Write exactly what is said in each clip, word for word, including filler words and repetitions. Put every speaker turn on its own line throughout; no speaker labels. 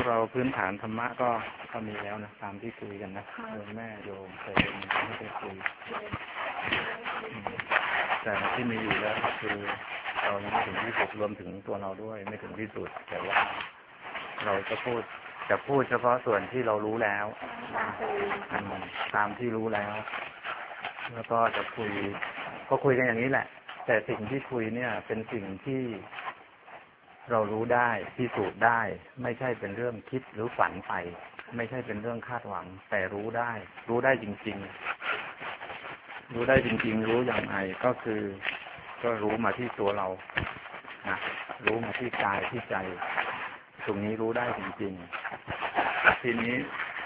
เราพื้นฐานธรรมะก็ก็มีแล้วนะตามที่คุยกันนะโยมแม่โยมเคยไม่ได้คุยแต่ที่มีอยู่แล้วก็คือเรายังไม่ถึงที่สุดรวมถึงตัวเราด้วยไม่ถึงที่สุดแต่ว่าเราจะพูดจะพูดเฉพาะส่วนที่เรารู้แล้วตามที่รู้แล้วแล้วก็จะคุยก็คุยกันอย่างนี้แหละแต่สิ่งที่คุยเนี่ยเป็นสิ่งที่เรารู้ได้พิสูจน์ได้ไม่ใช่เป็นเรื่องคิดหรือฝันไปไม่ใช่เป็นเรื่องคาดหวังแต่รู้ได้รู้ได้จริงๆรู้ได้จริงๆรู้อย่างไรก็คือก็รู้มาที่ตัวเรานะรู้มาที่กายที่ใจตรงนี้รู้ได้จริงๆทีนี้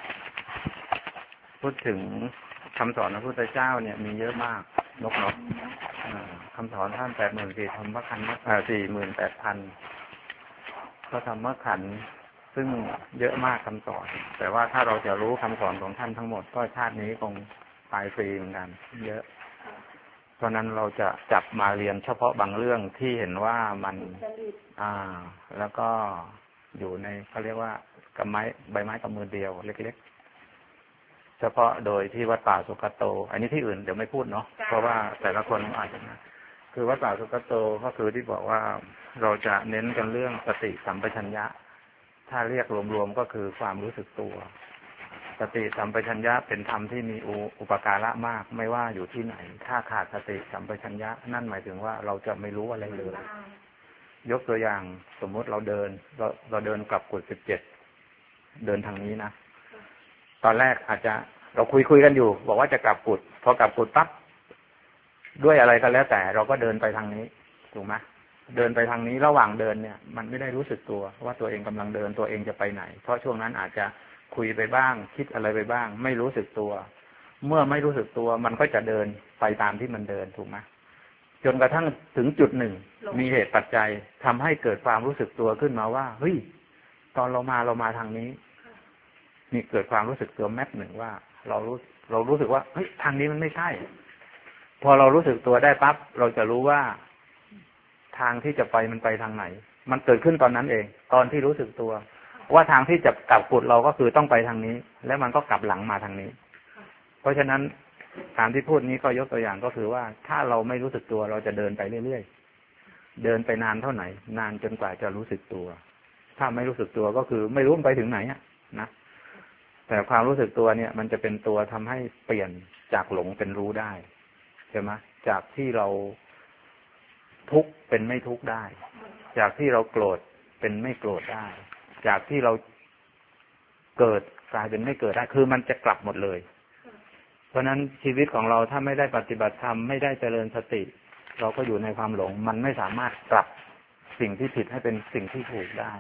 พูดถึงคำสอนพระพุทธเจ้าเนี่ยมีเยอะมากนกนกคำสอนท่านแปดหมื่นสี่ธรรมขันธ์สี่หมื่นแปดพันพระธรรมขันธ์ซึ่งเยอะมากคำสอนแต่ว่าถ้าเราจะรู้คำสอนของท่านทั้งหมดก็ชาตินี้คงตายฟรีเหมือนกันเยอะเพราะนั้นเราจะจับมาเรียนเฉพาะบางเรื่องที่เห็นว่ามันอ่าแล้วก็อยู่ในเขาเรียกว่ากำไม้ใบไม้กำมือเดียวเล็กๆเฉพาะโดยที่วัดป่าสุกโตอันนี้ที่อื่นเดี๋ยวไม่พูดเนาะเพราะว่าแต่ละคนอาจจะนะคือวัดป่าสุกโตก็คือที่บอกว่าเราจะเน้นกันเรื่องสติสัมปชัญญะถ้าเรียกรวมๆก็คือความรู้สึกตัวสติสัมปชัญญะเป็นธรรมที่มีอุปการะมากไม่ว่าอยู่ที่ไหนถ้าขาดสติสัมปชัญญะนั่นหมายถึงว่าเราจะไม่รู้อะไรเลยยกตัวอย่างสมมติเราเดินเราเราเดินกลับกุฏสิบเจ็ดเดินทางนี้นะตอนแรกอาจจะเราคุยคุยกันอยู่บอกว่าจะกลับกุฏพอกลับกุฏปั๊บด้วยอะไรก็แล้วแต่เราก็เดินไปทางนี้ถูกไหมเดินไปทางนี้ระหว่างเดินเนี่ยมันไม่ได้รู้สึกตัวว่าตัวเองกำลังเดินตัวเองจะไปไหนเพราะช่วงนั้นอาจจะคุยไปบ้างคิดอะไรไปบ้างไม่รู้สึกตัวเมื่อไม่รู้สึกตัวมันก็จะเดินไปตามที่มันเดินถูกไหมจนกระทั่งถึงจุดหนึ่งมีเหตุปัจจัยทำให้เกิดความรู้สึกตัวขึ้นมาว่าเฮ้ยตอนเรามาเรามาทางนี้นี่เกิดความรู้สึกตัวแมปหนึ่งว่าเรารู้เรารู้สึกว่าเฮ้ยทางนี้มันไม่ใช่พอเรารู้สึกตัวได้ปั๊บเราจะรู้ว่าทางที่จะไปมันไปทางไหนมันเกิดขึ้นตอนนั้นเองตอนที่รู้สึกตัวว่าทางที่จะกลับกุฏเราก็คือต้องไปทางนี้แล้วมันก็กลับหลังมาทางนี้เพราะฉะนั้นตามที่พูดนี้ก็ยกตัวอย่างก็คือว่าถ้าเราไม่รู้สึกตัวเราจะเดินไปเรื่อยๆเดินไปนานเท่าไหร่นานจนกว่าจะรู้สึกตัวถ้าไม่รู้สึกตัวก็คือไม่รู้มันไปถึงไหนอ่ะนะแต่ความรู้สึกตัวเนี่ยมันจะเป็นตัวทำให้เปลี่ยนจากหลงเป็นรู้ได้ใช่ไหมจากที่เราทุกข์เป็นไม่ทุกข์ได้จากที่เราโกรธเป็นไม่โกรธได้จากที่เราเกิดกลายเป็นไม่เกิดได้คือมันจะกลับหมดเลยเพราะนั้นชีวิตของเราถ้าไม่ได้ปฏิบัติธรรมไม่ได้เจริญสติเราก็อยู่ในความหลงมันไม่สามารถกลับสิ่งที่ผิดให้เป็นสิ่งที่ถูกได้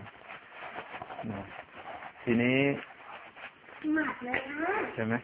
ทีนี้ใช่ไหม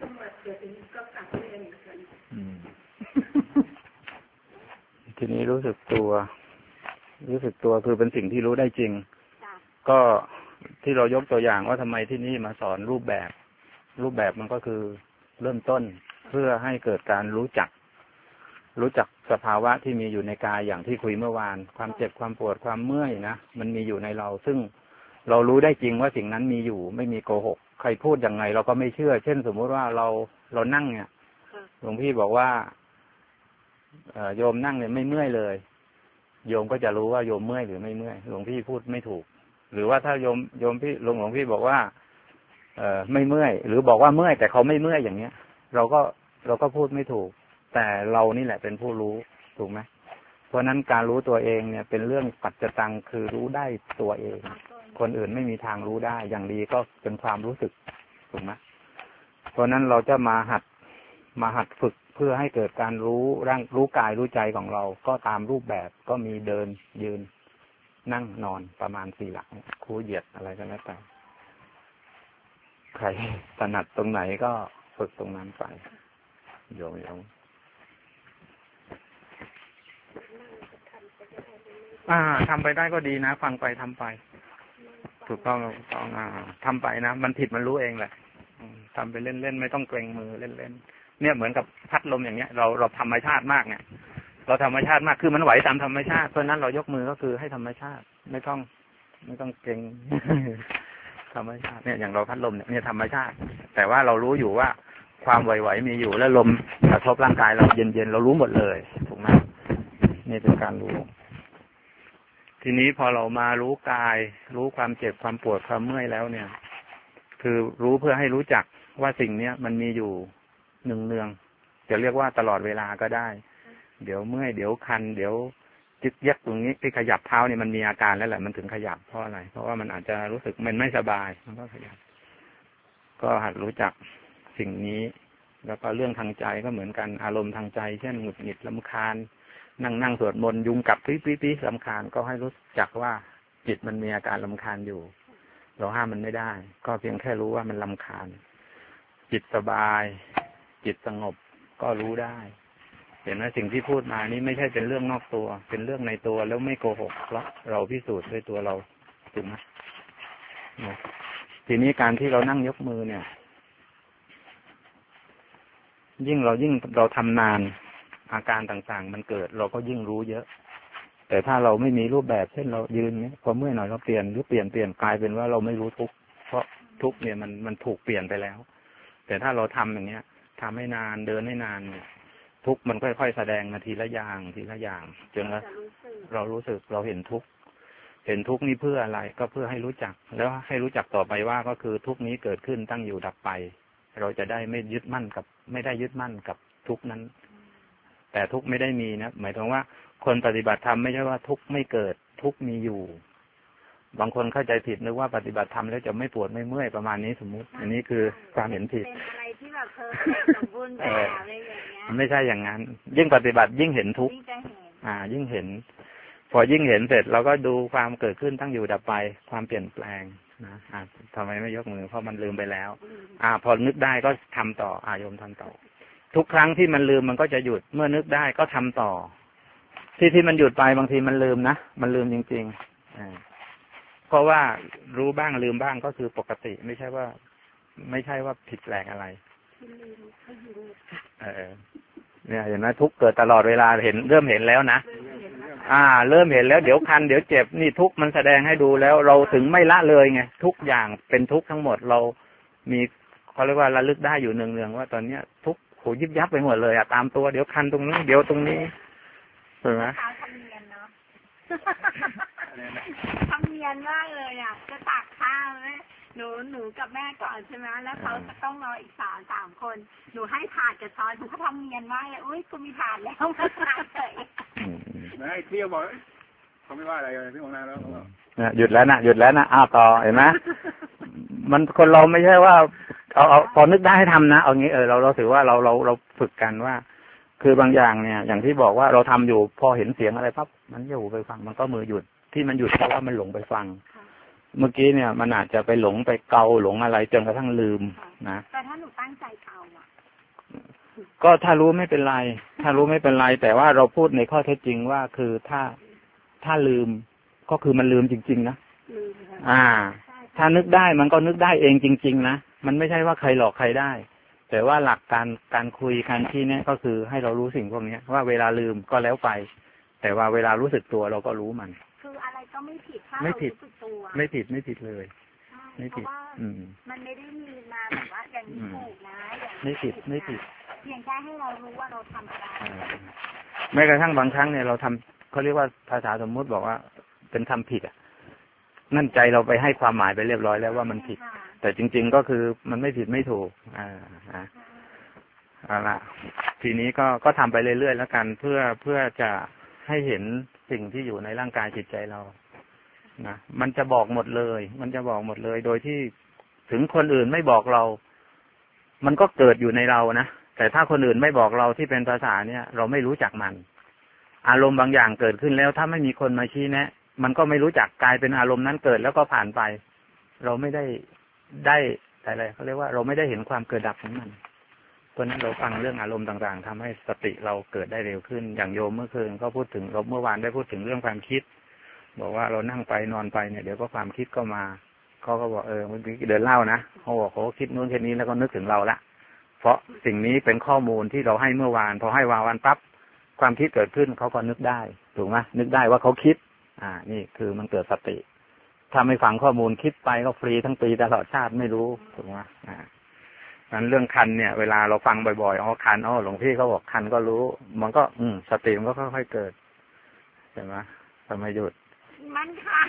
ทีนี้รู้สึกตัวรู้สึกตัวคือเป็นสิ่งที่รู้ได้จริงก็ที่เรายกตัวอย่างว่าทำไมที่นี่มาสอนรูปแบบรูปแบบมันก็คือเริ่มต้นเพื่อให้เกิดการรู้จักรู้จักสภาวะที่มีอยู่ในกายอย่างที่คุยเมื่อวานความเจ็บความปวดความเมื่อยนะมันมีอยู่ในเราซึ่งเรารู้ได้จริงว่าสิ่งนั้นมีอยู่ไม่มีโกหกใครพูดยังไงเราก็ไม่เชื่อเช่นสมมุติว่าเราเรานั่งเนี่ยหลวงพี่บอกว่าโยมนั่งเนี่ยไม่เมื่อยเลยโยมก็จะรู้ว่าโยมเมื่อยหรือไม่เมื่อยหลวงพี่พูดไม่ถูกหรือว่าถ้าโยมโยมพี่หลวงหลวงพี่บอกว่าเอ่อไม่เมื่อยหรือบอกว่าเมื่อยแต่เขาไม่เมื่อยอย่างเนี้ยเราก็เราก็พูดไม่ถูกแต่เรานี่แหละเป็นผู้รู้ถูกไหมเพราะนั้นการรู้ตัวเองเนี่ยเป็นเรื่องปัจจตังคือรู้ได้ตัวเองคนอื่นไม่มีทางรู้ได้อย่างดีก็เป็นความรู้สึกถูกไหมเพราะนั้นเราจะมาหัดมาหัดฝึกเพื่อให้เกิดการรู้ร่างรู้กายรู้ใจของเราก็ตามรูปแบบก็มีเดินยืนนั่งนอนประมาณสี่หลักคู่เหยียดอะไรก็แล้วแต่ใครถนัดตรงไหนก็ฝึกตรงนั้นไปโยมโยมอ่าทำไปได้ก็ดีนะฟังไปทำไปถูกต้องถูกต้องอ่าทำไปนะมันผิดมันรู้เองแหละทำไปเล่นๆไม่ต้องเกรงมือเล่นๆเนี่ยเหมือนกับพัดลมอย่างเงี้ยเราเราธรรมชาติมากเนี่ยเราธรรมชาติมากคือมันไหวตามธรรมชาติเพราะนั้นเรายกมือก็คือให้ธรรมชาติไม่ต้องไม่ต้องเกรงธรรมชาติเนี่ยอย่างเราพัดลมเนี่ยเนี่ยธรรมชาติแต่ว่าเรารู้อยู่ว่าความไหวๆมีอยู่แล้วลมกระทบร่างกายเราเย็นๆเรารู้หมดเลยถูกไหมนี่เป็นการรู้ทีนี้พอเรามารู้กายรู้ความเจ็บความปวดความเมื่อยแล้วเนี่ยคือรู้เพื่อให้รู้จักว่าสิ่งเนี้ยมันมีอยู่หนึ่งเนืองจะเรียกว่าตลอดเวลาก็ได้เดี๋ยวเมื่อยเดี๋ยวคันเดี๋ยวจึกยักตรงนี้ที่ขยับเท้านี่มันมีอาการแล้วแหละมันถึงขยับเพราะอะไรเพราะว่ามันอาจจะรู้สึกมันไม่สบายมันก็ขยับก็หัดรู้จักสิ่งนี้แล้วก็เรื่องทางใจก็เหมือนกันอารมณ์ทางใจเช่นหงุดหงิดรำคาญนั่งนั่งสวดมนต์ยุงกัดปิ๊บปิ๊บปิ๊บรำคาญก็ให้รู้จักว่าจิตมันมีอาการรำคาญอยู่เราห้ามมันไม่ได้ก็เพียงแค่รู้ว่ามันรำคาญจิตสบายจิตสงบก็รู้ได้เห็นไหมสิ่งที่พูดมานี้ไม่ใช่เป็นเรื่องนอกตัวเป็นเรื่องในตัวแล้วไม่โกหกเพราะเราพิสูจน์ด้วยตัวเราถูกไหมทีนี้การที่เรานั่งยกมือเนี่ยยิ่งเรายิ่งเราทำนานอาการต่างๆมันเกิดเราก็ยิ่งรู้เยอะแต่ถ้าเราไม่มีรูปแบบเช่นเรายืนเนี่ยพอเมื่อยหน่อยเราเปลี่ยนหรือเปลี่ยนเปลี่ยนกลายเป็นว่าเราไม่รู้ทุกข์เพราะทุกข์เนี่ยมันมันถูกเปลี่ยนไปแล้วแต่ถ้าเราทำอย่างเงี้ยทำให้นานเดินให้นานเนี่ยทุกข์มันค่อยๆแสดงมาทีละอย่างทีละอย่างจนเราเรารู้สึกเราเห็นทุกข์เห็นทุกข์นี้เพื่ออะไรก็เพื่อให้รู้จักแล้วให้รู้จักต่อไปว่าก็คือทุกข์นี้เกิดขึ้นตั้งอยู่ดับไปเราจะได้ไม่ยึดมั่นกับไม่ได้ยึดมั่นกับทุกข์นั้นแต่ทุกข์ไม่ได้มีนะหมายถึงว่าคนปฏิบัติธรรมไม่ใช่ว่าทุกข์ไม่เกิดทุกข์มีอยู่บางคนเข้าใจผิดนึกว่าปฏิบัติธรรมแล้วจะไม่ปวดไม่เมื่อยประมาณนี้สมมุติอันนี้คือความเห็นผิด
เป็นอะไรที่แบบเพอร์เฟคสมบูรณ์แบบอะไรอย่างเงี้ย
ไม่ใช่อย่างนั้นยิ่งปฏิบัติยิ่งเห็นทุกข์อ่ายิ่งเห็นพอยิ่งเห็นเสร็จเราก็ดูความเกิดขึ้นตั้งอยู่ดับไปความเปลี่ยนแปลงนะอ่าทำไมไม่ยกมือเพราะมันลืมไปแล้วอ่าพอนึกได้ก็ทำต่ออาโยมทำต่อทุกครั้งที่มันลืมมันก็จะหยุดเมื่อนึกได้ก็ทำต่อที่ที่มันหยุดไปบางทีมันลืมนะมันลืมจริงๆอ่าเพราะว่ารู้บ้างลืมบ้างก็คือปกติไม่ใช่ว่าไม่ใช่ว่าผิดแปลกอะไรเออเนี่ยเห็นไหมทุกเกิดตลอดเวลาเห็นเริ่มเห็นแล้วนะอ่าเริ่มเห็นแล้วเดี๋ยวคันเดี๋ยวเจ็บนี่ทุกมันแสดงให้ดูแล้วเราถึงไม่ละเลยไงทุกอย่างเป็นทุกทั้งหมดเรามีเขาเรียกว่าระลึกได้อยู่เนืองๆว่าตอนเนี้ยทุกโหยิบยับไปหมดเลยอะตามตัวเดี๋ยวคันตรงนี้เดี๋ยวตรงนี้เห็นไหม
ทำเนียนเนาะทำเนียนมากเลยอ่ะจะตักข้าวไหมหนูหนูกับแม่ก่อนใช่ไหมแล้วเขาจะต้องรออีกสามสามคนหนูให้ถาดกับช้อนหนูเขาทำเนียนมากเลยอุ้ยกูมีถาดแล้วมาถาดเลย
ไม่ให้เที่ยวบอกเขาไม่ว่าอะไรเลยที่มองหน้าแล้ว
เนี่ยหยุดแล้วนะหยุดแล้วนะอ้าวต่อเห็นไหมมันคนเราไม่ใช่ว่าเอาเอาพอนึกได้ให้ทำนะเอางี้เออเราเราถือว่าเราเราเราฝึกกันว่าคือบางอย่างเนี่ยอย่างที่บอกว่าเราทำอยู่พอเห็นเสียงอะไรปั๊บมันอยู่ไปฟังมันก็มือหยุดที่มันหยุดเพราะว่ามันหลงไปฟังเมื่อกี้เนี่ยมันอาจจะไปหลงไปเกาหลงอะไรจนกระทั่งลืมนะ
แต่ถ้าหนูตั้งใจเกาอ่ะ
ก็ถ้ารู้ไม่เป็นไรถ้ารู้ไม่เป็นไรแต่ว่าเราพูดในข้อเท็จจริงว่าคือถ้าถ้าลืมก็คือมันลืมจริงๆนะอ่าถ้านึกได้มันก็นึกได้เองจริงๆนะมันไม่ใช่ว่าใครหลอกใครได้แต่ว่าหลักการการคุยการที่เนี่ยก็คือให้เรารู้สิ่งพวกนี้ว่าเวลาลืมก็แล้วไปแต่ว่าเวลารู้สึกตัวเราก็รู้มัน
คืออะไรก็ไม่ผิดถ้าเรารู้สึกตัว
ไม่ผิดไม่ผิดเลย
ไม่ผิดอืมมันไม่ได้มีมาแบบว่าอย่างนี้ถูกนะอย่าง
ไม่ผิดไม่ผิด
เพียงแค่ให้เรารู้ว่าเราทำอะไร
แม้กระทั่งบางครั้งเนี่ยเราทำเขาเรียกว่าภาษาสมมุติบอกว่าเป็นทำผิดอ่ะนั่นใจเราไปให้ความหมายไปเรียบร้อยแล้วว่ามันผิดแต่จริงๆก็คือมันไม่ผิดไม่ถูกอ่าอ่าเอาละทีนี้ก็ก็ทำไปเรื่อยๆแล้วกันเพื่อเพื่อจะให้เห็นสิ่งที่อยู่ในร่างกายจิตใจเรานะมันจะบอกหมดเลยมันจะบอกหมดเลยโดยที่ถึงคนอื่นไม่บอกเรามันก็เกิดอยู่ในเรานะแต่ถ้าคนอื่นไม่บอกเราที่เป็นภาษาเนี่ยเราไม่รู้จักมันอารมณ์บางอย่างเกิดขึ้นแล้วถ้าไม่มีคนมาชี้แนะมันก็ไม่รู้จักกลายเป็นอารมณ์นั้นเกิดแล้วก็ผ่านไปเราไม่ได้ได้อะไรเขาเรียกว่าเราไม่ได้เห็นความเกิดดับของมันเพราะนั้นเราฟังเรื่องอารมณ์ต่างๆทำให้สติเราเกิดได้เร็วขึ้นอย่างโยมเมื่อคืนก็พูดถึงเราเมื่อวานได้พูดถึงเรื่องความคิดบอกว่าเรานั่งไปนอนไปเนี่ยเดี๋ยวก็ความคิดก็มาเขาก็บอกเออเมื่อกี้เดินเล่านะเขาบอกเขาคิดนู้นแค่นี้แล้วก็นึกถึงเราละเพราะสิ่งนี้เป็นข้อมูลที่เราให้เมื่อวานพอให้วาวันปั๊บความคิดเกิดขึ้นเขาก็นึกได้ถูกไหมนึกได้ว่าเขาคิดอ่านี่คือมันเกิดสติถ้าไม่ฟังข้อมูลคิดไปก็ฟรีทั้งปีตลอดชาติไม่รู้ถูกไหมอ่านั้นเรื่องคันเนี่ยเวลาเราฟังบ่อยๆอ๋อคันอ๋อหลวงพี่เขาบอกคันก็รู้มันก็อืมสติมันก็ค่อยๆเกิดใช่ไหมทำไมหยุด
มันค่ะ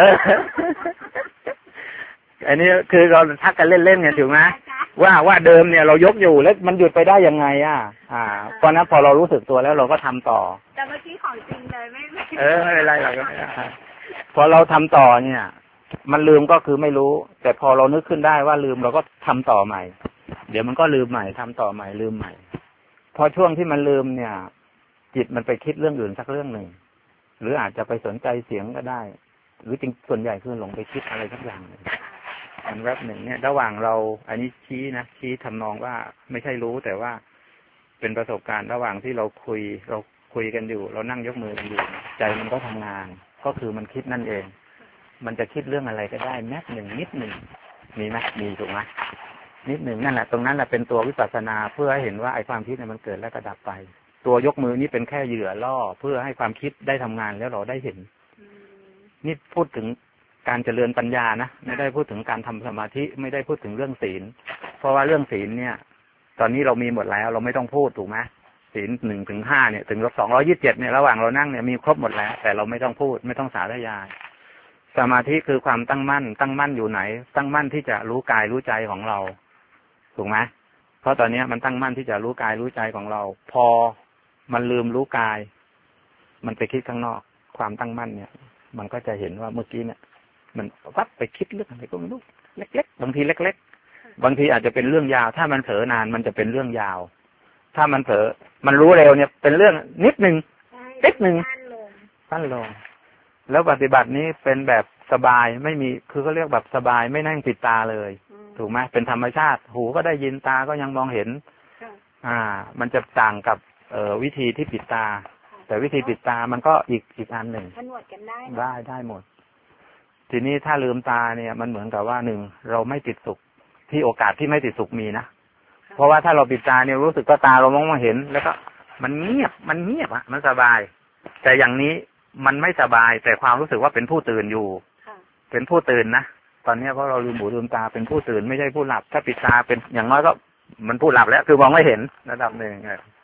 อันนี้คือเราทักกันเล่นๆไงถูกไหมว่าว่าเดิมเนี่ยเรายกอยู่แล้วมันหยุดไปได้ยังไงอ่ะอ่าเพราะนั้นพอเรารู้สึกตัวแล้วเราก็ทำต่อ
แต่เมื่อกี้ของจริงเลยไม่ไม่
เออไม่เป็นไรหรอกพอเราทำต่อเนี่ยมันลืมก็คือไม่รู้แต่พอเรานึกขึ้นได้ว่าลืมเราก็ทำต่อใหม่เดี๋ยวมันก็ลืมใหม่ทำต่อใหม่ลืมใหม่พอช่วงที่มันลืมเนี่ยจิตมันไปคิดเรื่องอื่นสักเรื่องหนึ่งหรืออาจจะไปสนใจเสียงก็ได้หรือจริงส่วนใหญ่คือหลงไปคิดอะไรสักอย่างนึงมันแวบหนึ่งเนี่ยระหว่างเราอันนี้ชี้นะชี้ทำนองว่าไม่ใช่รู้แต่ว่าเป็นประสบการณ์ระหว่างที่เราคุยเราคุยกันอยู่เรานั่งยกมือกันอยู่ใจมันก็ทำงานก็คือมันคิดนั่นเองมันจะคิดเรื่องอะไรก็ได้แม้หนึ่งนิดหนึ่งมีไหมมีถูกไหมนิดหนึ่งนั่นแหละตรงนั้นแหละเป็นตัววิปัสสนาเพื่อให้เห็นว่าไอ้ความคิดเนี่ยมันเกิดแล้วก็ดับไปตัวยกมือนี่เป็นแค่เหยื่อล่อเพื่อให้ความคิดได้ทำงานแล้วเราได้เห็นนี่พูดถึงการเจริญปัญญานะไม่ได้พูดถึงการทำสมาธิไม่ได้พูดถึงเรื่องศีลเพราะว่าเรื่องศีลเนี่ยตอนนี้เรามีหมดแล้วเราไม่ต้องพูดถูกไหมศีลหนึ่งถึงห้าเนี่ยถึงสองร้อยยี่สิบเจ็ดเนี่ยระหว่างเรานั่งเนี่ยมีครบหมดแล้วแต่เราไม่ต้องพูดไม่ต้องสาธยายสมาธิคือความตั้งมั่นตั้งมั่นอยู่ไหนตั้งมั่นที่จะรู้กายรู้ใจของเราถูกไหมเพราะตอนนี้มันตั้งมั่นที่จะรู้กายรู้ใจของเราพอมันลืมรู้กายมันไปคิดข้างนอกความตั้งมั่นเนี่ยมันก็จะเห็นว่าเมื่อกี้เนี่ยมันวัดไปคิดเรื่องอะไรก็ไม่รู้เล็กๆบางทีเล็กๆบางทีอาจจะเป็นเรื่องยาวถ้ามันเผลอนานมันจะเป็นเรื่องยาวถ้ามันเผลอมันรู้เร็วเนี่ยเป็นเรื่องนิดนึงเล็กนึงสั้นลงแล้วปฏิบัตินี้เป็นแบบสบายไม่มีคือเขาเรียกแบบสบายไม่นั่งปิดตาเลยถูกไหมเป็นธรรมชาติหูก็ได้ยินตาก็ยังมองเห็นอ่ามันจะต่างกับเอ่อวิธีที่ปิดตาแต่วิธีปิดตามันก็อีกอีกอันหนึ่ง
ผนวดกันได้
ได้ได้หมดทีนี้ถ้าลืมตาเนี่ยมันเหมือนกับว่าหนึ่งเราไม่ติดสุขที่โอกาสที่ไม่ติดสุขมีนะเพราะว่าถ้าเราปิดตาเนี่ยรู้สึกว่าตาเรามองมาเห็นแล้วก็มันเงียบมันเงียบอะมันสบายแต่อย่างนี้มันไม่สบายแต่ความรู้สึกว่าเป็นผู้ตื่นอยู่เป็นผู้ตื่นนะตอนนี้เพราะเราลืมหูลืมตาเป็นผู้ตื่นไม่ใช่ผู้หลับถ้าปิดตาเป็นอย่างน้อยก็มันผู้หลับแล้วคือมองไม่เห็นระดับหนึ่ง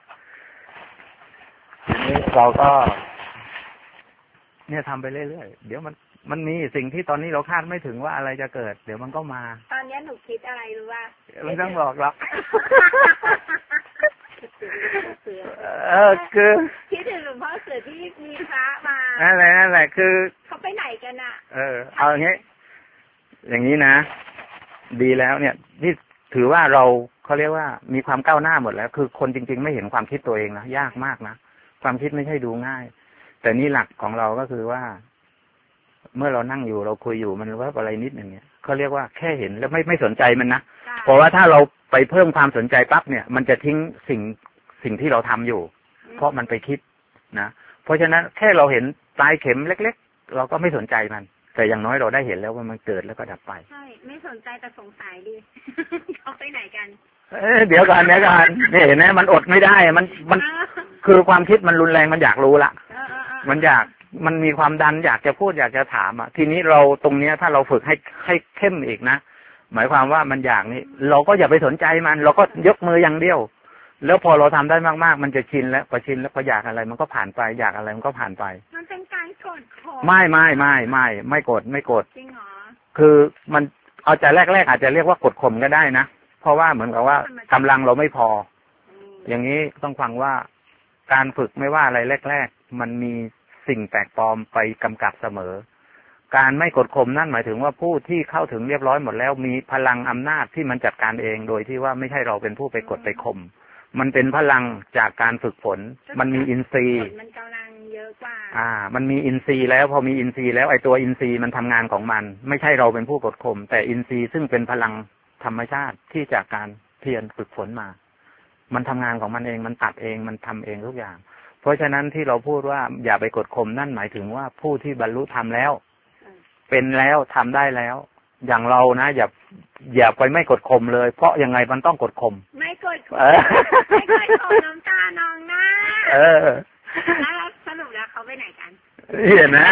ทีนี้เราก็เนี่ยทำไปเรื่อยๆเดี๋ยวมันมันมีสิ่งที่ตอนนี้เราคาดไม่ถึงว่าอะไรจะเกิดเดี๋ยวมันก็มา
ตอนนี้หนูคิดอะไรรู้ว่า
ไม่ต้องบอกหรอกเออคือ
คิดถึงหลวงพ่อเสือที่มีพระมา
นั่นแหละนั่นแหละคือ
เขาไปไหนกันอ่ะ
เออเอาอย่างนี้อย่างนี้นะดีแล้วเนี่ยนี่ถือว่าเราเขาเรียกว่ามีความก้าวหน้าหมดแล้วคือคนจริงๆไม่เห็นความคิดตัวเองนะยากมากนะความคิดไม่ใช่ดูง่ายแต่นี่หลักของเราก็คือว่าเมื่อเรานั่งอยู่เราคุยอยู่มันว่าอะไรนิดหนึ่งเนี่ยเขาเรียกว่าแค่เห็นแล้วไม่ไม่สนใจมันนะเพราะว่าถ้าเราไปเพิ่มความสนใจปั๊บเนี่ยมันจะทิ้งสิ่งสิ่งที่เราทำอยู่เพราะมันไปคิดนะเพราะฉะนั้นแค่เราเห็นปลายเข็มเล็กๆเราก็ไม่สนใจมันแต่อย่างน้อยเราได้เห็นแล้วว่ามันเกิดแล้วก็ดับไป
ใช่ไม่สนใจแต่สงสัยดิเขาไปไหนกัน
เอ้เดี๋ยวก่อนเดี๋ยวก่อนนี่เห็นไหมมันอดไม่ได้มันมันคือความคิดมันรุนแรงมันอยากรู้ละมันอยากมันมีความดันอยากจะพูดอยากจะถามอ่ะทีนี้เราตรงเนี้ยถ้าเราฝึกให้ให้เข้มอีกนะหมายความว่ามันอยากนี่เราก็อย่าไปสนใจมันเราก็ยกมืออย่างเดียวแล้วพอเราทำได้มากๆมันจะชินแล้วพอชินแล้วพออยากอะไรมันก็ผ่านไปอยากอะไรมันก็ผ่านไป
มันเป็นการกดข่ม
ไม่ไม่ไม่ไม่ไม่กดไม่กด
จริงเหรอ
คือมันเอาใจแรกๆอาจจะเรียกว่ากดข่มก็ได้นะเพราะว่าเหมือนกับว่ากำลังเราไม่พออย่างนี้ต้องฟังว่าการฝึกไม่ว่าอะไรแรกๆมันมีสิ่งแปลกปลอมไปกำกับเสมอการไม่กดข่มนั่นหมายถึงว่าผู้ที่เข้าถึงเรียบร้อยหมดแล้วมีพลังอำนาจที่มันจัดการเองโดยที่ว่าไม่ใช่เราเป็นผู้ไปกดไปข่มมันเป็นพลังจากการฝึกฝนมันมีอินทรีย์
มันกำลังเยอะกว่า
อ่ามันมีอินทรีย์แล้วพอมีอินทรีย์แล้วไอ้ตัวอินทรีย์มันทำงานของมันไม่ใช่เราเป็นผู้กดข่มแต่อินทรีย์ซึ่งเป็นพลังธรรมชาติที่จากการเพียรฝึกฝนมามันทำงานของมันเองมันตัดเองมันทำเองทุกอย่างเพราะฉะนั้นที่เราพูดว่าอย่าไปกดข่มนั่นหมายถึงว่าผู้ที่บรรลุธรรมแล้วเป็นแล้วทำได้แล้วอย่างเรานะอย่าอย่าไปไม่กดข่มเลยเพราะยังไงมันต้องกดข่ม
ไม่กดข่มไม่กดข่มน้ำตานองหน้า
เออ
แล้วสรุปแล้วเขาไปไหนกัน
เห็นนะ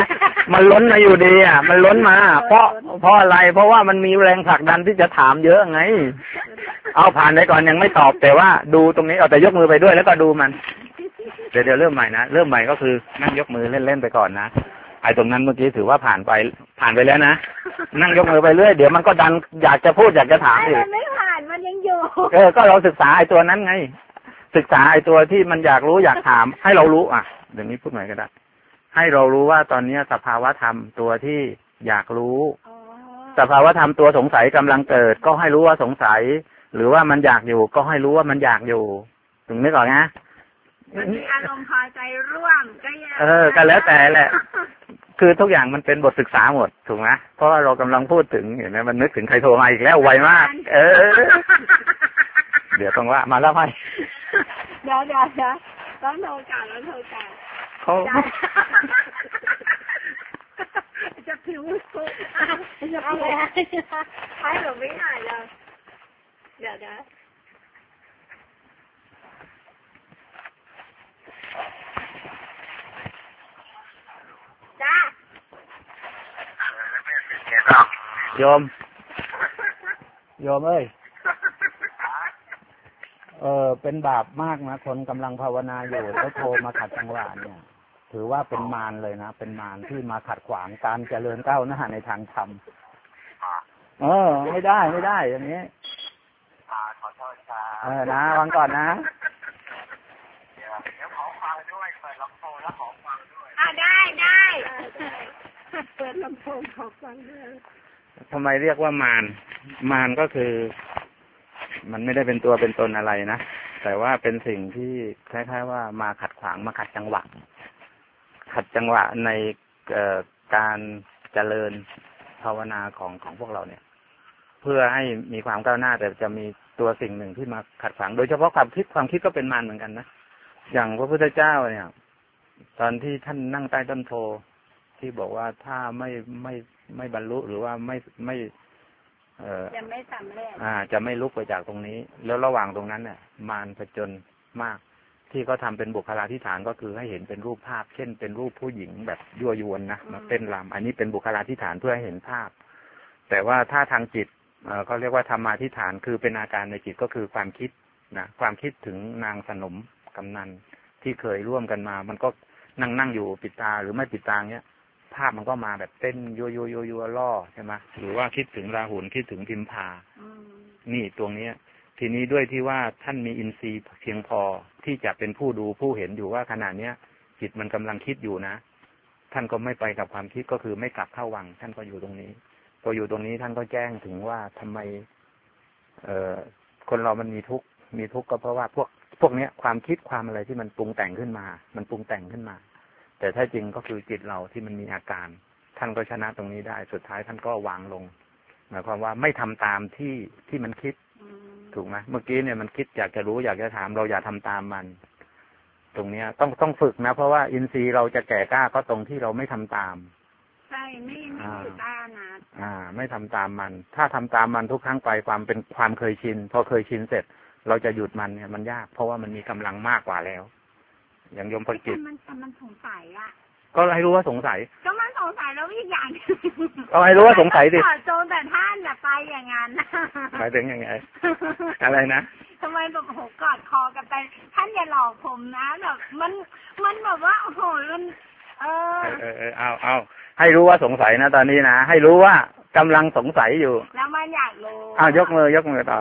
มันล้นมาอยู่ดีอ่ะมันล้นมาเพราะเพราะอะไรเพราะว่ามันมีแรงผลักดันที่จะถามเยอะไงเอาผ่านไปก่อนยังไม่ตอบแต่ว่าดูตรงนี้เอาแต่ยกมือไปด้วยแล้วก็ดูมันเดี๋ยวเดี๋ยวเริ่มใหม่นะเริ่มใหม่ก็คือนั่งยกมือเล่นๆไปก่อนนะไอ้ตรงนั้นเมื่อกี้ถือว่าผ่านไปผ่านไปแล้วนะนั่งยกมือไปเรื่อยเดี๋ยวมันก็ดันอยากจะพูดอยากจะถามอีก
มันไม่ผ่านมันยังอยู่
เออก็เราศึกษาไอ้ตัวนั้นไงศึกษาไอ้ตัวที่มันอยากรู้อยากถามให้เรารู้อ่ะเดี๋ยวนี้พูดใหม่ก็ได้ให้เรารู้ว่าตอนนี้สภาวะธรรมตัวที่อยากรู้สภาวะธรรมตัวสงสัยกำลังเกิดก็ให้รู้ว่าสงสัยหรือว่ามันอยากอยู่ก็ให้รู้ว่ามันอยากอยู่ถึงนึกออกนะ
มันมีอารมณ์พอใจร่วมก็ยัง
เออก็แล้วแต่แหละคือทุกอย่างมันเป็นบทศึกษาหมดถูกไหมเพราะว่าเรากำลังพูดถึงเห็นไหมมันนึกถึงใครโทรมาอีกแล้วไวมากเออเดี๋ยวต้องว่ามาแล้วไหม
เดี๋ยวเดี๋ยวเดี๋ยวต้องโทรกลับแล้วโทรกลับ
เขา
จะผิวสุดจะผิวให้หนูไม่หายเลยเดี๋ยวนะจ้า
โยมโยมเอ้ยเออเป็นบาปมากนะคนกำลังภาวนาอยู่แล้วโทรมาขัดจังหวะเนี่ยถือว่าเป็นมารเลยนะเป็นมารที่มาขัดขวางการเจริญก้าวหน้าในทางธรรมเออไม่ได้ไม่ได้อย่างนี้
ขอโทษครับ
เออนะวางก่อนนะ
เดี๋ยวเดี๋ยวขอฟังด้วยเปิดลำโพงแล้วขอฟังด้วย
อ่าได้ได้เปิดลำโพงขอฟังด้วย
ทำไมเรียกว่ามารมารก็คือมันไม่ได้เป็นตัวเป็นตนอะไรนะแต่ว่าเป็นสิ่งที่คล้ายๆว่ามาขัดขวางมาขัดจังหวะขัดจังหวะในเอ่อการเจริญภาวนาของของพวกเราเนี่ยเพื่อให้มีความก้าวหน้าแต่จะมีตัวสิ่งหนึ่งที่มาขัดขวางโดยเฉพาะความคิดความคิดก็เป็นมารเหมือนกันนะอย่างพระพุทธเจ้าเนี่ยตอนที่ท่านนั่งใต้ต้นโพที่บอกว่าถ้าไม่ไม่ไม่บรรลุหรือว่าไม่ไม่เอ่อ
จะไม่สำเร็จ
อ่าจะไม่ลุกไปจากตรงนี้แล้วระหว่างตรงนั้นเนี่ยมารผจญมากที่เขาทำเป็นบุคลาธิฐานก็คือให้เห็นเป็นรูปภาพเช่นเป็นรูปผู้หญิงแบบยั่วยวนนะมาเต้นรำอันนี้เป็นบุคลาธิฐานเพื่อให้เห็นภาพแต่ว่าถ้าทางจิตเอ่อเขาเรียกว่าธรรมาธิฐานคือเป็นอาการในจิตก็คือความคิดนะความคิดถึงนางสนมกำนันที่เคยร่วมกันมามันก็นั่งนั่งอยู่ปิดตาหรือไม่ปิดตาเนี้ยภาพมันก็มาแบบเต้นยัวยัวยัวยัวล่อใช่ไหมหรือว่าคิดถึงราหุลคิดถึงพิมพานี่ตรงนี้ทีนี้ด้วยที่ว่าท่านมีอินทรีย์เพียงพอที่จะเป็นผู้ดูผู้เห็นอยู่ว่าขณะเนี้ยจิตมันกำลังคิดอยู่นะท่านก็ไม่ไปกับความคิดก็คือไม่กลับเข้าวังท่านก็อยู่ตรงนี้พออยู่ตรงนี้ท่านก็แจ้งถึงว่าทำไมเอ่อคนเรามันมีทุกข์มีทุกข์ก็เพราะว่าพวกพวกเนี้ยความคิดความอะไรที่มันปรุงแต่งขึ้นมามันปรุงแต่งขึ้นมาแต่แท้จริงก็คือจิตเราที่มันมีอาการท่านก็ชนะตรงนี้ได้สุดท้ายท่านก็วางลงหมายความว่าไม่ทำตามที่ที่มันคิดถูกไหมเมื่อกี้เนี่ยมันคิดอยากจะรู้อยากจะถามเราอย่าทำตามมันตรงเนี้ยต้องต้องฝึกนะเพราะว่าอินทรีย์เราจะแก่กล้าก็ตรงที่เราไม่ทำตาม
ใช่ไม่ไม่ถือต้านนะ
อ่าไม่ทำตามมันถ้าทำตามมันทุกครั้งไปความเป็นความเคยชินพอเคยชินเสร็จเราจะหยุดมันเนี่ยมันยากเพราะว่ามันมีกำลังมากกว่าแล้วอย่างยมพกิจ
มันมันสงสัยอ่ะ
ก็ให้รู้ว่าสงสัย
ก็มันสงสัยแล้วอีกอย่าง
ก็ให้รู้ว่าสงสัยดิ
โจนแต่ท่านแบบไปอย่างนั้น
หมายถึงยังไงอะไรนะ
ทำไมแบบโหกอดคอกันไปท่านอย่าหลอกผมนะแบบมันมันแบบว่าโอ้โหมันเออ
เออเออเอาเอาให้รู้ว่าสงสัยนะตอนนี้นะให้รู้ว่ากำลังสงสัยอยู่
แล้วมันอยากรู้
อ้าวยกมือยกมือต่อ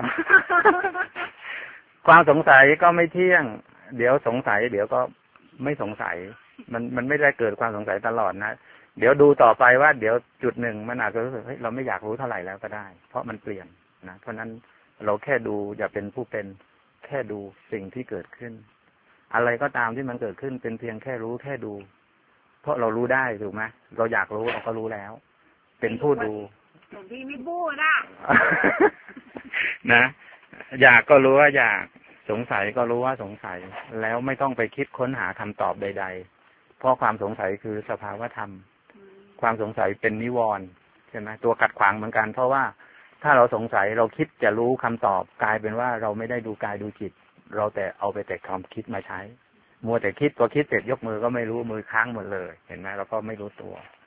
ความสงสัยก็ไม่เที่ยงเดี๋ยวสงสัยเดี๋ยวก็ไม่สงสัยมันมันไม่ได้เกิดความสงสัยตลอดนะเดี๋ยวดูต่อไปว่าเดี๋ยวจุดหนึ่งมันอาจจะรู้สึกเฮ้ยเราไม่อยากรู้เท่าไหร่แล้วก็ได้เพราะมันเปลี่ยนนะเพราะนั้นเราแค่ดูอย่าเป็นผู้เป็นแค่ดูสิ่งที่เกิดขึ้นอะไรก็ตามที่มันเกิดขึ้นเป็นเพียงแค่รู้แค่ดูเพราะเรารู้ได้ถูกไหมเราอยากรู้เราก็รู้แล้วเป็นผู้ดู
หลวงพี่ไม่พูดนะ
นะอยากก็รู้ว่าอยากสงสัยก็รู้ว่าสงสัยแล้วไม่ต้องไปคิดค้นหาคำตอบใดๆเพราะความสงสัยคือสภาวธรรมความสงสัยเป็นนิวรณ์ใช่ไหมตัวขัดขวางเหมือนกันเพราะว่าถ้าเราสงสัยเราคิดจะรู้คำตอบกลายเป็นว่าเราไม่ได้ดูกายดูจิตเราแต่เอาไปแต่ความคิดมาใช้มัวแต่คิดตัวคิดเสร็จยกมือก็ไม่รู้มือค้างหมดเลยเห็นไหมเราก็ไม่รู้ตัว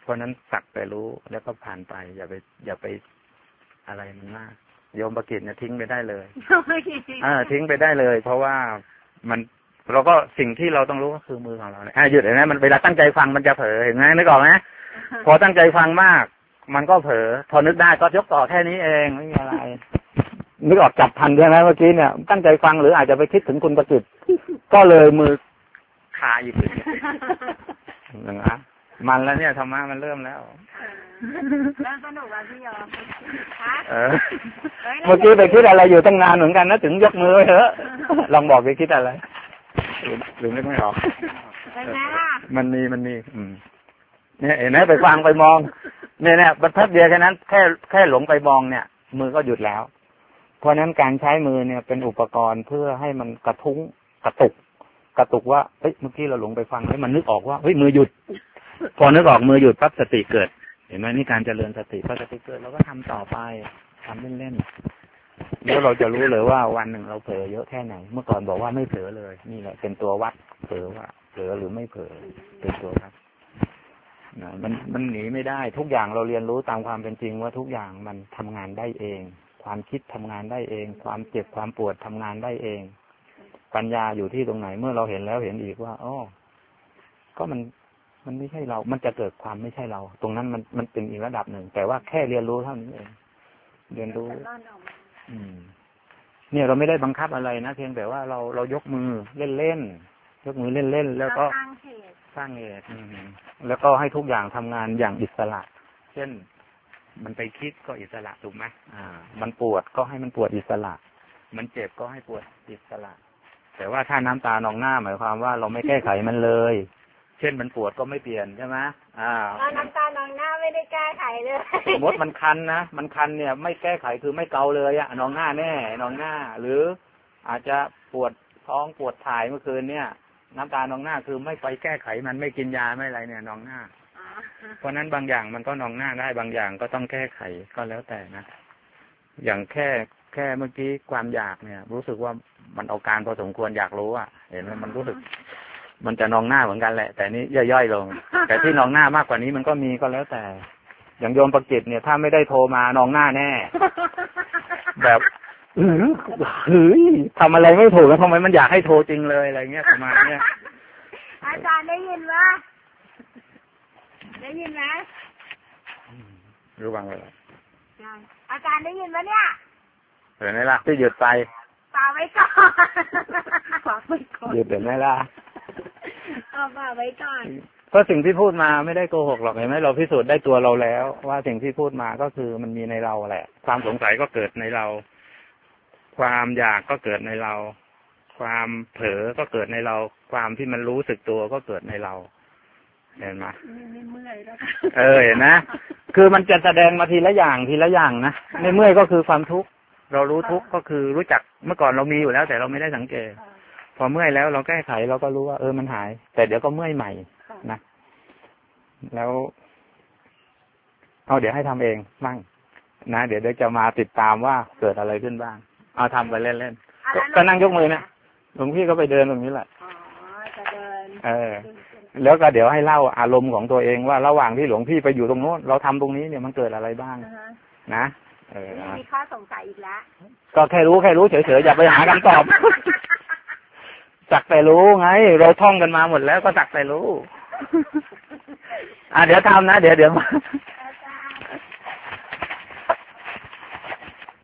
เพราะนั้นสักแต่รู้แล้วก็ผ่านไป อย่าไป อย่าไปอะไรมันมากโยมประกิตเนี่ยทิ้งไปได้เลยอ่าทิ้งไปได้เลย เพราะว่ามันเราก็สิ่งที่เราต้องรู้ก็คือมือของเราเนี่ยหยุดเห็นไหมมันเวลาตั้งใจฟังมันจะเผลอเห็นไหมนึกออกไหมพอตั้งใจฟังมากมันก็เผลอพอนึกได้ก็ยกต่อแค่นี้เองไม่มีอะไรนึกออกจับทันใช่ไหมเมื่อกี้เนี่ยตั้งใจฟังหรืออาจจะไปคิดถึงคุณประกิตก็เลยมือคาอยู่อย่างนั้นมันแล้วเนี่ยธรรมะมันเริ่มแล้ว
เริ่มสนุกแล้วพี่ยอม
เออเมื่อกี้ไปคิดอะไรอยู่ตั้งนานเหมือนกันนะถึงยกมือไว้เถอะลองบอกไปคิดอะไรหรือนึกไม่ออกมันมีมันมีอืมเนี่ยเห็นไหมไปฟังไปมองเนี่ยเนี่ยบรรทัดเดียวแค่นั้นแค่แค่หลงไปมองเนี่ยมือก็หยุดแล้วเพราะนั้นการใช้มือเนี่ยเป็นอุปกรณ์เพื่อให้มันกระทุ้งกระตุกกระตุกว่าเฮ้ยเมื่อกี้เราหลงไปฟังให้มันนึกออกว่าเฮ้ยมือหยุดพอนึกออกมือหยุดปั๊บสติเกิดเห็นไหมนี่การเจริญสติพอสติเกิดเราก็ทำต่อไปทำเล่นๆแล้วเราจะรู้เลยว่าวันหนึ่งเราเผลอเยอะแค่ไหนเมื่อก่อนบอกว่าไม่เผลอเลยนี่แหละเป็นตัววัดเผลอว่าเผลอหรือไม่เผลอเป็นตัววัดนะมันมันหนีไม่ได้ทุกอย่างเราเรียนรู้ตามความเป็นจริงว่าทุกอย่างมันทำงานได้เองความคิดทำงานได้เองความเจ็บความปวดทำงานได้เองปัญญาอยู่ที่ตรงไหนเมื่อเราเห็นแล้วเห็นอีกว่าอ๋อก็มันมันไม่ใช่เรามันจะเกิดความไม่ใช่เราตรงนั้นมันมันเป็นอีกระดับหนึ่งแต่ว่าแค่เรียนรู้เท่านี้เองเรียนรู้อืมเนี่ยเราไม่ได้บังคับอะไรนะเพียงแต่ว่าเราเรายกมือเล่นๆยกมือเล่นๆแล้วก็สร้างเหตุสร้างเหตุแล้วก็ให้ทุกอย่างทำงานอย่างอิสระเช่นมันไปคิดก็อิสระถูกไหมอ่ามันปวดก็ให้มันปวดอิสระมันเจ็บก็ให้ปวดอิสระแต่ว่าถ้าน้ำตานองหน้าหมายความว่าเราไม่แก้ไขมันเลยเช่นมันปวดก็ไม่เปลี่ยนใช่ไหมอ่า
น้ำตานองหน้าไม่ได้แก้ไขเลย
มดมันคันนะมันคันเนี่ยไม่แก้ไขคือไม่เกาเลยอะนองหน้าแน่นองหน้าหรืออาจจะปวดท้องปวดถ่ายเมื่อคืนเนี่ยน้ำตานองหน้าคือไม่ไปแก้ไขมันไม่กินยาไม่อะไรเนี่ยนองหน้าเพราะนั้นบางอย่างมันก็นองหน้าได้บางอย่างก็ต้องแก้ไขก็แล้วแต่นะอย่างแค่แค่เมื่อกี้ความอยากเนี่ยรู้สึกว่ามันเอาการพอสมควรอยากรู้อ่ะเห็นไหมมันรู้สึกมันจะนองหน้าเหมือนกันแหละแต่นี้ย่อยๆลงแต่ที่นองหน้ามากกว่านี้มันก็มีก็แล้วแต่อย่างโยมประกิตเนี่ยถ้าไม่ได้โทรมานองหน้าแน่แบบเฮ้ยทำอะไรไม่ถูกแล้วทำไมมันอยากให้โทรจริงเลยอะไรเงี้ยประมาณเนี้ย
อาจารย์ได้ยินวะได้ยินไหม
รู้บ้างเลย
อาจารย์ได้ยินวะเนี่ย
เห็นไหมล่ะที่หยุดไป
ฝากไว้ก่อนฝากไว้ก่อน
หยุดเห็นไหมล่ะ
เอาฝากไว้ก่อน
เพราะสิ่งที่พูดมาไม่ได้โกหกหรอกเห็นไหมเราพิสูจน์ได้ตัวเราแล้วว่าสิ่งที่พูดมาก็คือมันมีในเราแหละความสงสัยก็เกิดในเราความอยากก็เกิดในเราความเผลอก็เกิดในเราความที่มันรู้สึกตัวก็เกิดในเราเห็นไหม
เมื่อยแล้ว
เออเห็นนะคือมันจะแสดงมาทีละอย่างทีละอย่างนะในเมื่อยก็คือความทุกข์เรารู้ทุกข์ก็คือรู้จักเมื่อก่อนเรามีอยู่แล้วแต่เราไม่ได้สังเกตพอเมื่อยแล้วเราแก้ไขเราก็รู้ว่าเออมันหายแต่เดี๋ยวก็เมื่อยใหม่นะแล้วเอาเดี๋ยวให้ทำเองมั่งนะเดี๋ยวเดี๋ยวจะมาติดตามว่าเกิดอะไรขึ้นบ้างเอาทำไปเล่นๆก็นั่งยกมือนะหลวงพี่ก็ไปเดินตรงนี้แหละ
อ๋อจะเดิน
เออแล้วก็เดี๋ยวให้เล่าอารมณ์ของตัวเองว่าระหว่างที่หลวงพี่ไปอยู่ตรงโน้นเราทำตรงนี้เนี่ยมันเกิดอะไรบ้างนะเออ
มีข้อสงสัยอีกแล้ว
ก็แค่รู้แค่รู้เฉยๆอย่าไปหาคำตอบสักแต่รู้ไงเราท่องกันมาหมดแล้วก็สักแต่รู้อ่ะเดี๋ยวทำนะเดี๋ยวเดี๋ยว